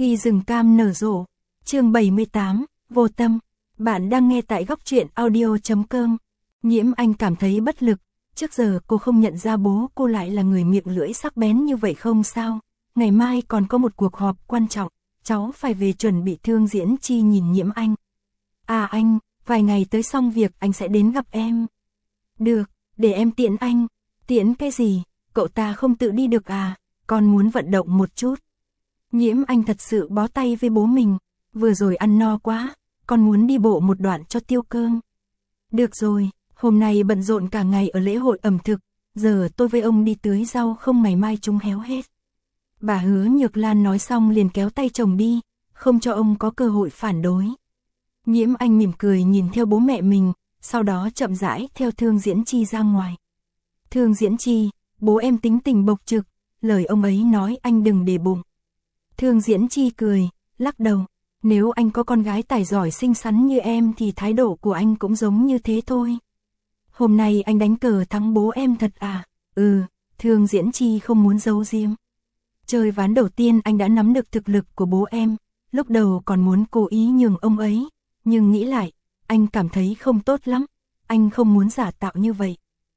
Khi rừng cam nở rộ, chương 78, vô tâm. Bạn đang nghe tại góc truyện audio.com. Nhiễm Anh cảm thấy bất lực, trước giờ cô không nhận ra bố cô lại là người miệng lưỡi sắc bén như vậy không sao. Ngày mai còn có một cuộc họp quan trọng, cháu phải về chuẩn bị. Thương Diễn Chi nhìn Nhiễm Anh. À anh, vài ngày tới xong việc anh sẽ đến gặp em. Được, để em tiễn anh. Tiễn cái gì, cậu ta không tự đi được à, con muốn vận động một chút. Nhiễm Anh thật sự bó tay với bố mình, vừa rồi ăn no quá, con muốn đi bộ một đoạn cho tiêu cơm. Được rồi, hôm nay bận rộn cả ngày ở lễ hội ẩm thực, giờ tôi với ông đi tưới rau không ngày mai chúng héo hết. Bà Hứa Nhược Lan nói xong liền kéo tay chồng đi, không cho ông có cơ hội phản đối. Nhiễm Anh mỉm cười nhìn theo bố mẹ mình, sau đó chậm rãi theo Thương Diễn Chi ra ngoài. Thương Diễn Chi, bố em tính tình bộc trực, lời ông ấy nói anh đừng để bụng. Thương Diễn Chi cười, lắc đầu, nếu anh có con gái tài giỏi xinh xắn như em thì thái độ của anh cũng giống như thế thôi. Hôm nay anh đánh cờ thắng bố em thật à? Thương Diễn Chi không muốn giấu giếm. Chơi ván đầu tiên anh đã nắm được thực lực của bố em, lúc đầu còn muốn cố ý nhường ông ấy, nhưng nghĩ lại, anh cảm thấy không tốt lắm, anh không muốn giả tạo như vậy.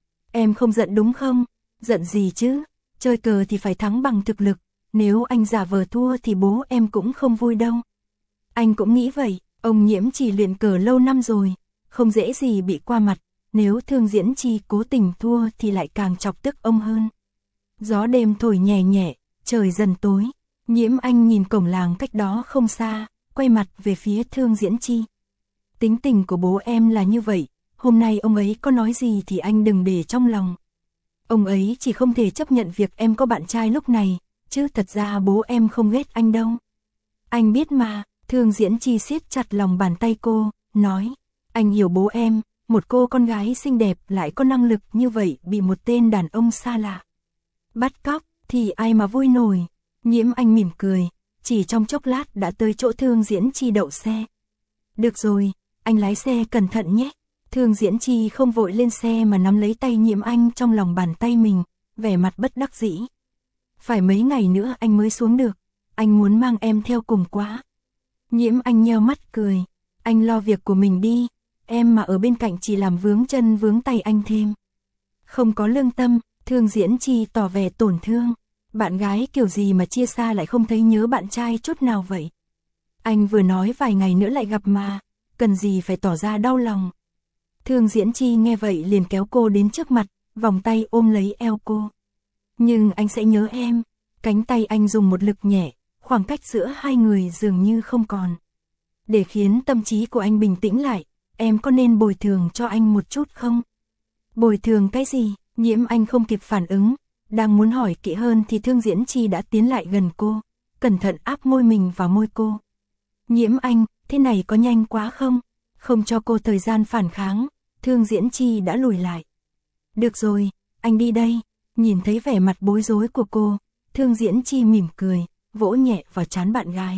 Em không giận đúng không? Giận gì chứ, chơi cờ thì phải thắng bằng thực lực, nếu anh giả vờ thua thì bố em cũng không vui đâu. Anh cũng nghĩ vậy, ông Nhiễm chỉ luyện cờ lâu năm rồi, không dễ gì bị qua mặt, nếu Thương Diễn Chi cố tình thua thì lại càng chọc tức ông hơn. Gió đêm thổi nhẹ nhẹ, trời dần tối, Nhiễm Anh nhìn cổng làng cách đó không xa, quay mặt về phía Thương Diễn Chi. Tính tình của bố em là như vậy, hôm nay ông ấy có nói gì thì anh đừng để trong lòng. Ông ấy chỉ không thể chấp nhận việc em có bạn trai lúc này, chứ thật ra bố em không ghét anh đâu. Anh biết mà, Thương Diễn Chi siết chặt lòng bàn tay cô, nói, anh hiểu bố em, một cô con gái xinh đẹp lại có năng lực như vậy bị một tên đàn ông xa lạ bắt cóc, thì ai mà vui nổi. Nhiễm Anh mỉm cười, chỉ trong chốc lát đã tới chỗ Thương Diễn Chi đậu xe. Được rồi, anh lái xe cẩn thận nhé. Thương Diễn Chi không vội lên xe mà nắm lấy tay Nhiễm Anh trong lòng bàn tay mình, vẻ mặt bất đắc dĩ. Phải mấy ngày nữa anh mới xuống được, anh muốn mang em theo cùng quá. Nhiễm Anh nheo mắt cười, anh lo việc của mình đi, em mà ở bên cạnh chỉ làm vướng chân vướng tay anh thêm. Không có lương tâm, Thương Diễn Chi tỏ vẻ tổn thương, bạn gái kiểu gì mà chia xa lại không thấy nhớ bạn trai chút nào vậy. Anh vừa nói vài ngày nữa lại gặp mà, cần gì phải tỏ ra đau lòng. Thương Diễn Chi nghe vậy liền kéo cô đến trước mặt, vòng tay ôm lấy eo cô. Nhưng anh sẽ nhớ em. Cánh tay anh dùng một lực nhẹ, khoảng cách giữa hai người dường như không còn. Để khiến tâm trí của anh bình tĩnh lại, em có nên bồi thường cho anh một chút không? Bồi thường cái gì? Nhiễm Anh không kịp phản ứng, đang muốn hỏi kỹ hơn thì Thương Diễn Chi đã tiến lại gần cô, cẩn thận áp môi mình vào môi cô. Nhiễm Anh, thế này có nhanh quá không? Không cho cô thời gian phản kháng, Thương Diễn Chi đã lùi lại. Được rồi, anh đi đây. Nhìn thấy vẻ mặt bối rối của cô, Thương Diễn Chi mỉm cười, vỗ nhẹ vào trán bạn gái.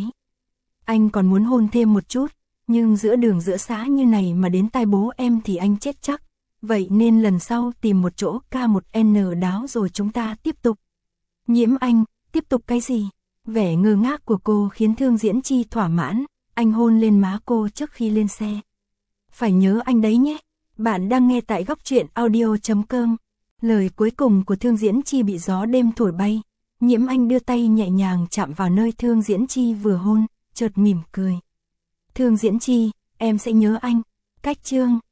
Anh còn muốn hôn thêm một chút, nhưng giữa đường giữa xã như này mà đến tai bố em thì anh chết chắc. Vậy nên lần sau tìm một chỗ K1N đáo rồi chúng ta tiếp tục. Nhiễm Anh, tiếp tục cái gì? Vẻ ngơ ngác của cô khiến Thương Diễn Chi thỏa mãn, anh hôn lên má cô trước khi lên xe. Phải nhớ anh đấy nhé. Bạn đang nghe tại góc truyện audio.com. Lời cuối cùng của Thương Diễn Chi bị gió đêm thổi bay. Nhiễm Anh đưa tay nhẹ nhàng chạm vào nơi Thương Diễn Chi vừa hôn, chợt mỉm cười. Thương Diễn Chi, em sẽ nhớ anh. Cách chương